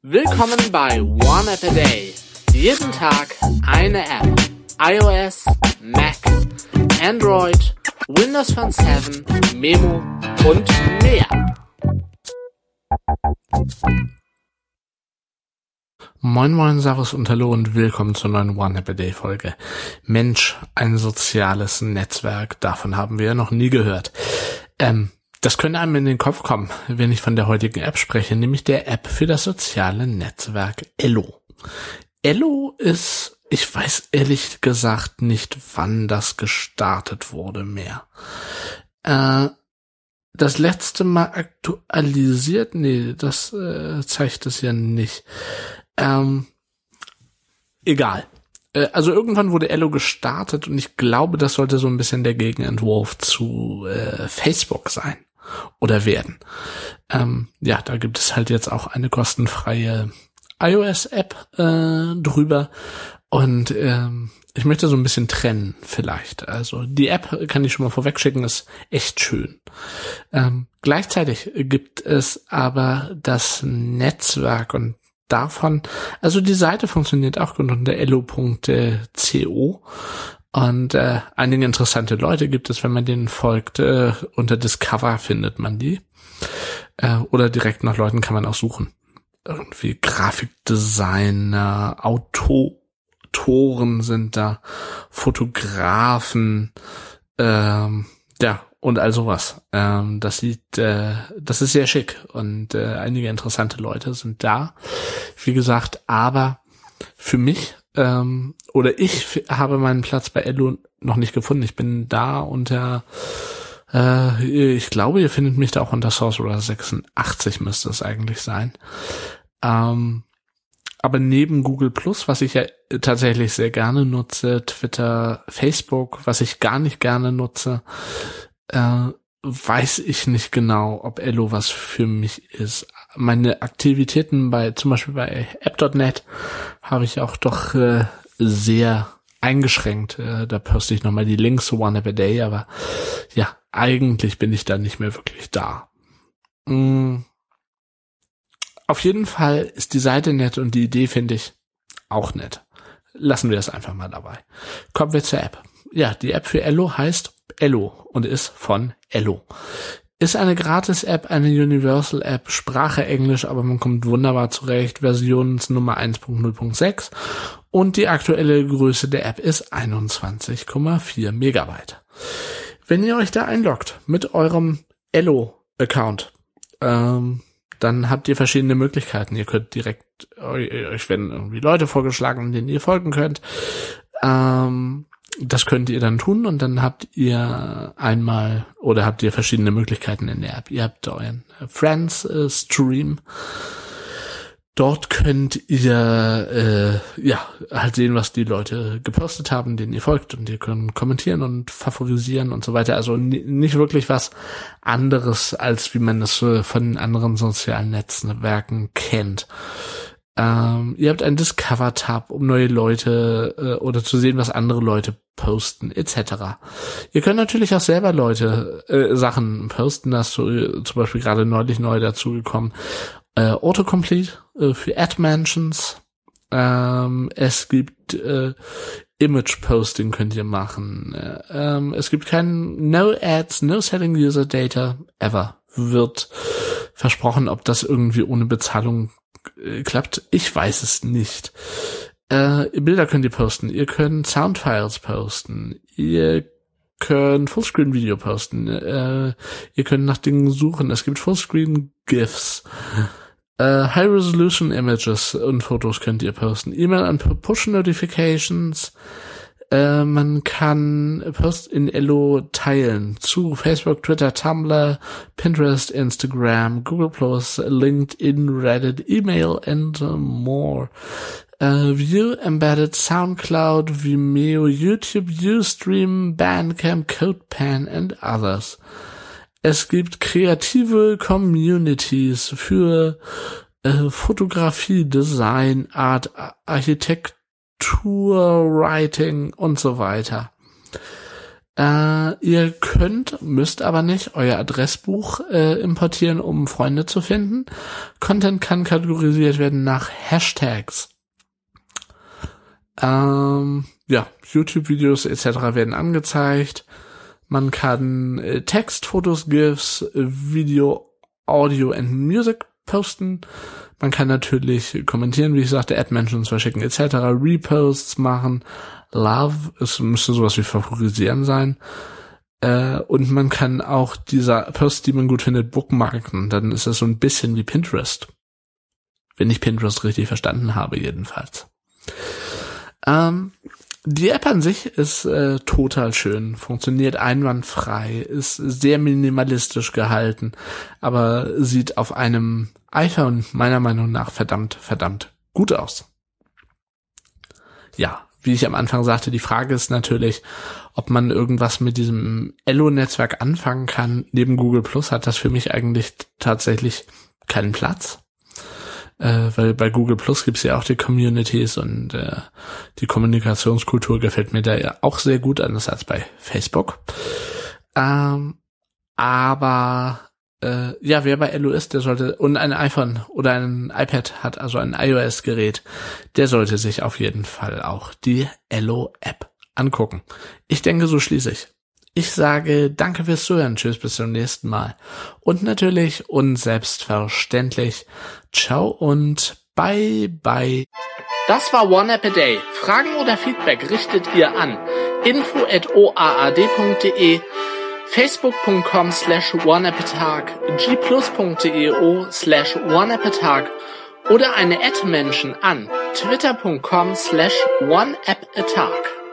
Willkommen bei One App a Day. Jeden Tag eine App. iOS, Mac, Android, Windows Phone 7, Memo und mehr. Moin moin, servus und hallo und willkommen zur neuen One App a Day Folge. Mensch, ein soziales Netzwerk, davon haben wir ja noch nie gehört. Das könnte einem in den Kopf kommen, wenn ich von der heutigen App spreche, nämlich der App für das soziale Netzwerk Ello. Ello ist, ich weiß ehrlich gesagt nicht, wann das gestartet wurde mehr. Das letzte Mal aktualisiert, das zeigt es ja nicht. Egal. Also irgendwann wurde Ello gestartet und ich glaube, das sollte so ein bisschen der Gegenentwurf zu Facebook sein oder werden. Da gibt es halt jetzt auch eine kostenfreie iOS-App drüber und ich möchte so ein bisschen trennen vielleicht. Also die App, kann ich schon mal vorwegschicken, ist echt schön. Gleichzeitig gibt es aber das Netzwerk und davon, also die Seite funktioniert auch gut unter ello.co und einige interessante Leute gibt es, wenn man denen folgt, unter Discover findet man die oder direkt nach Leuten kann man auch suchen. Irgendwie Grafikdesigner, Autoren sind da, Fotografen, und all sowas. Das ist sehr schick und einige interessante Leute sind da. Wie gesagt, aber für mich ich habe meinen Platz bei Ello noch nicht gefunden. Ich bin da unter ich glaube, ihr findet mich da auch unter Sorcerer 86 müsste es eigentlich sein. Aber neben Google Plus, was ich ja tatsächlich sehr gerne nutze, Twitter, Facebook, was ich gar nicht gerne nutze, weiß ich nicht genau, ob Ello was für mich ist. Meine Aktivitäten zum Beispiel bei app.net habe ich auch doch sehr eingeschränkt. Da poste ich nochmal die Links zu One App a Day, aber ja, eigentlich bin ich da nicht mehr wirklich da. Auf jeden Fall ist die Seite nett und die Idee finde ich auch nett. Lassen wir es einfach mal dabei. Kommen wir zur App. Ja, die App für Ello heißt Ello und ist von Ello. Ist eine Gratis-App, eine Universal-App, Sprache Englisch, aber man kommt wunderbar zurecht. Versionsnummer 1.0.6 und die aktuelle Größe der App ist 21,4 Megabyte. Wenn ihr euch da einloggt mit eurem Ello-Account, dann habt ihr verschiedene Möglichkeiten. Ihr könnt direkt, euch werden irgendwie Leute vorgeschlagen, denen ihr folgen könnt. Das könnt ihr dann tun und dann habt ihr verschiedene Möglichkeiten in der App. Ihr habt euren Friends Stream. Dort könnt ihr halt sehen, was die Leute gepostet haben, denen ihr folgt, und ihr könnt kommentieren und favorisieren und so weiter. Also nicht wirklich was anderes, als wie man das von anderen sozialen Netzwerken kennt. Ihr habt einen Discover-Tab, um neue Leute oder zu sehen, was andere Leute posten, etc. Ihr könnt natürlich auch selber Sachen posten, das zum Beispiel gerade neulich neu dazugekommen. Autocomplete für Ad-Mentions. Es gibt Image-Posting könnt ihr machen. Es gibt kein No Ads, No Selling User Data ever. Wird versprochen, ob das irgendwie ohne Bezahlung klappt. Ich weiß es nicht. Bilder könnt ihr posten. Ihr könnt Soundfiles posten. Ihr könnt Fullscreen-Video posten. Ihr könnt nach Dingen suchen. Es gibt Fullscreen-GIFs. High-Resolution-Images und Fotos könnt ihr posten. E-Mail an Push-Notifications. Man kann Post in Ello teilen zu Facebook, Twitter, Tumblr, Pinterest, Instagram, Google+, LinkedIn, Reddit, E-Mail and more. View, Embedded, SoundCloud, Vimeo, YouTube, Ustream, Bandcamp, CodePen and others. Es gibt kreative Communities für Fotografie, Design, Art, Architektur, Writing und so weiter. Ihr müsst aber nicht euer Adressbuch importieren, um Freunde zu finden. Content kann kategorisiert werden nach Hashtags. YouTube-Videos etc. werden angezeigt. Man kann Text, Fotos, GIFs, Video, Audio and Music posten. Man kann natürlich kommentieren, wie ich sagte, Ad-Mentions verschicken etc., Reposts machen, Love, es müsste sowas wie favorisieren sein. Und man kann auch dieser Posts, die man gut findet, bookmarken. Dann ist das so ein bisschen wie Pinterest. Wenn ich Pinterest richtig verstanden habe, jedenfalls. Die App an sich ist total schön, funktioniert einwandfrei, ist sehr minimalistisch gehalten, aber sieht auf einem iPhone meiner Meinung nach verdammt gut aus. Ja, wie ich am Anfang sagte, die Frage ist natürlich, ob man irgendwas mit diesem Ello-Netzwerk anfangen kann. Neben Google Plus hat das für mich eigentlich tatsächlich keinen Platz. Weil bei Google Plus gibt's ja auch die Communities und die Kommunikationskultur gefällt mir da ja auch sehr gut, anders als bei Facebook. Wer bei Ello ist, der sollte, und ein iPhone oder ein iPad hat, also ein iOS-Gerät, der sollte sich auf jeden Fall auch die Ello-App angucken. Ich denke, so schließe ich. Ich sage danke fürs Zuhören, tschüss, bis zum nächsten Mal. Und natürlich und selbstverständlich, ciao und bye bye. Das war One App a Day. Fragen oder Feedback richtet ihr an info@oaad.de, facebook.com/oneappatag, gplus.io/oneappatag oder eine Ad-Mention an twitter.com/oneappatag.